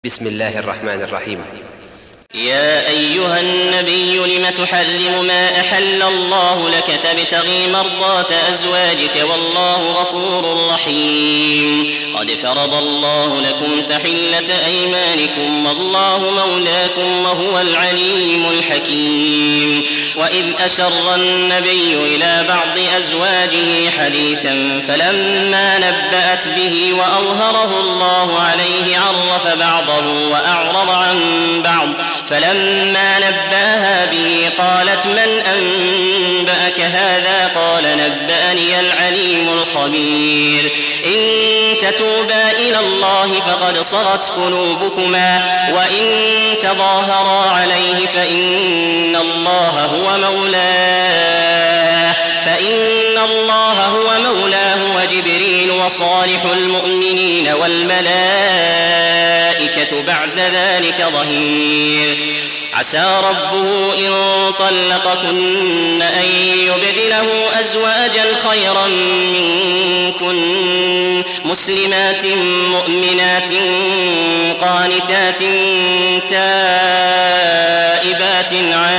بسم الله الرحمن الرحيم. يا أيها النبي لم تحرم ما أحل الله لك تبتغي مرضات أزواجك والله غفور رحيم. قد فرض الله لكم تحلة أيمانكم والله مولاكم وهو العليم الحكيم. وإذ أسر النبي إلى بعض أزواجه حديثا فلما نبأت به وأظهره الله عليه عرف بعضه وأعرض عن بعض فلما نبأها به قالت من أنبأك هذا قال نبأني العليم الخبير. إن تتوبا إلى الله فقد صغت قلوبكما وإن تظاهرا عليه فإن الله هو مولاه وجبريل وصالح المؤمنين والملائكة بعد ذلك ظهير. عسى ربه إن طلقكن أن يبدله أزواجا خيرا منكن مسلمات مؤمنات قانتات تائبات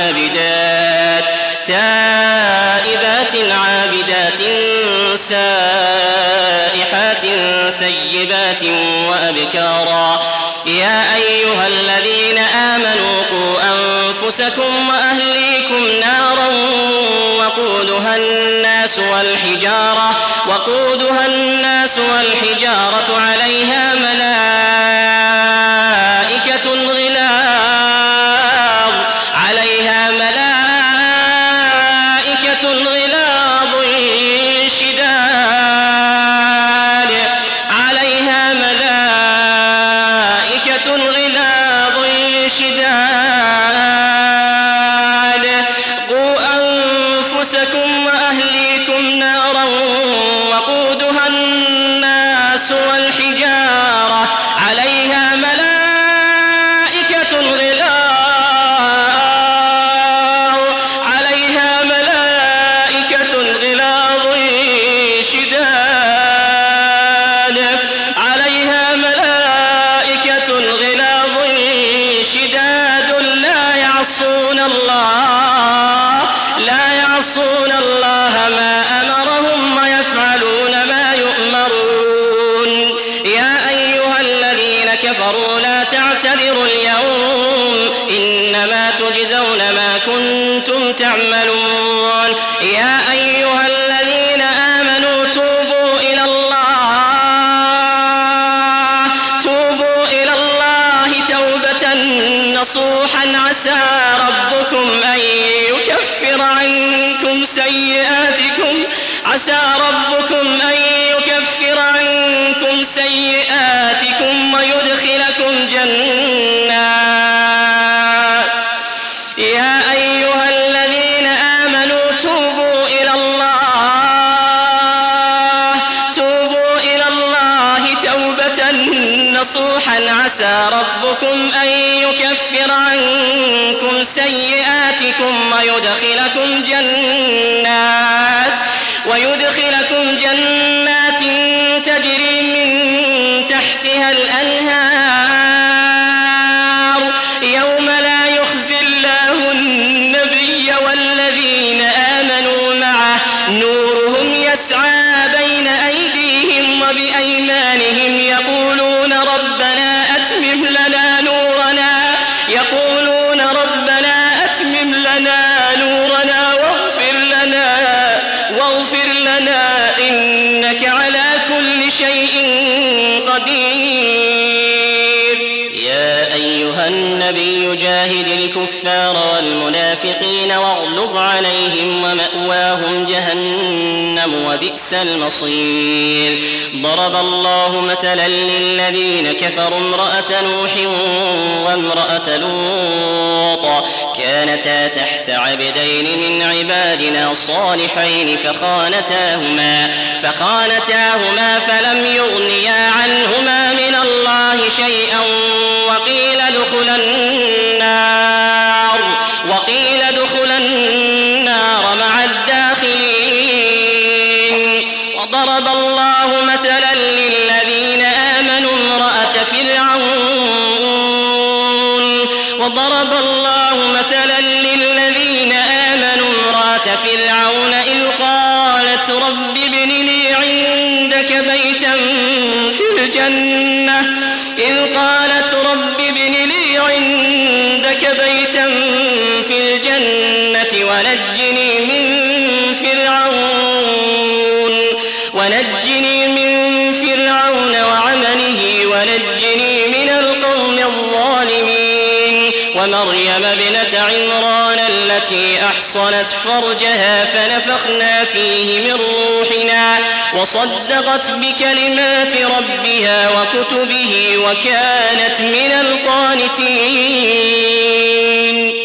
عابدات سائحات سيبات وأبكارا. يا أيها الذين آمنوا قوا أنفسكم وأهليكم نارا وقودها الناس والحجارة عليها ملائكة غلاظ شداد. قوا أنفسكم وأهليكم نارا وقودها الناس والحجارة عليها ملائكة غلاظ شداد لا يعصون الله ما أمرهم ويفعلون ما يؤمرون. يا أيها الذين كفروا لا تعتذروا اليوم إنما تجزون ما كنتم تعملون. يا أيها الذين آمنوا توبوا إلى الله توبة نصوحا عسى ربكم أن يكفر عنكم سيئاتكم ويدخلكم جنات. يا أيها الذين آمنوا توبوا إلى الله توبة نصوحا عسى ربكم أن يكفر عنكم سيئاتكم ويدخلكم جنات تجري من تحتها الأنهار يوم لا يخزي الله النبي والذين آمنوا معه نورهم يسعى بين أيديهم وبأيمانهم يقولون ربنا أتمم لنا نورنا واغفر لنا إنك على كل شيء قدير. يا أيها النبي جاهد الكفار والمنافقين واغلظ عليهم ومأواهم جهنم وبئس المصير. ضرب الله مثلا للذين كفروا امرأة نوح وامرأة لوط كانتا تحت عبدين من عبادنا صالحين فخانتاهما فلم يغنيا عنهما من الله شيئا وقيل ادخلا النار مع الداخلين. وضرب الله مثلا للذين آمنوا امرأة فرعون وضرب الله مثلا للذين آمنوا امرأة فرعون إذ قالت رب ابن لي عندك بيتا في الجنة ونجني من فرعون وعمله ونجني من القوم الظالمين ومريم ابنة عمران التي أحصنت فرجها فنفخنا فيه من روحنا وصدقت بكلمات ربها وكتبه وكانت من القانتين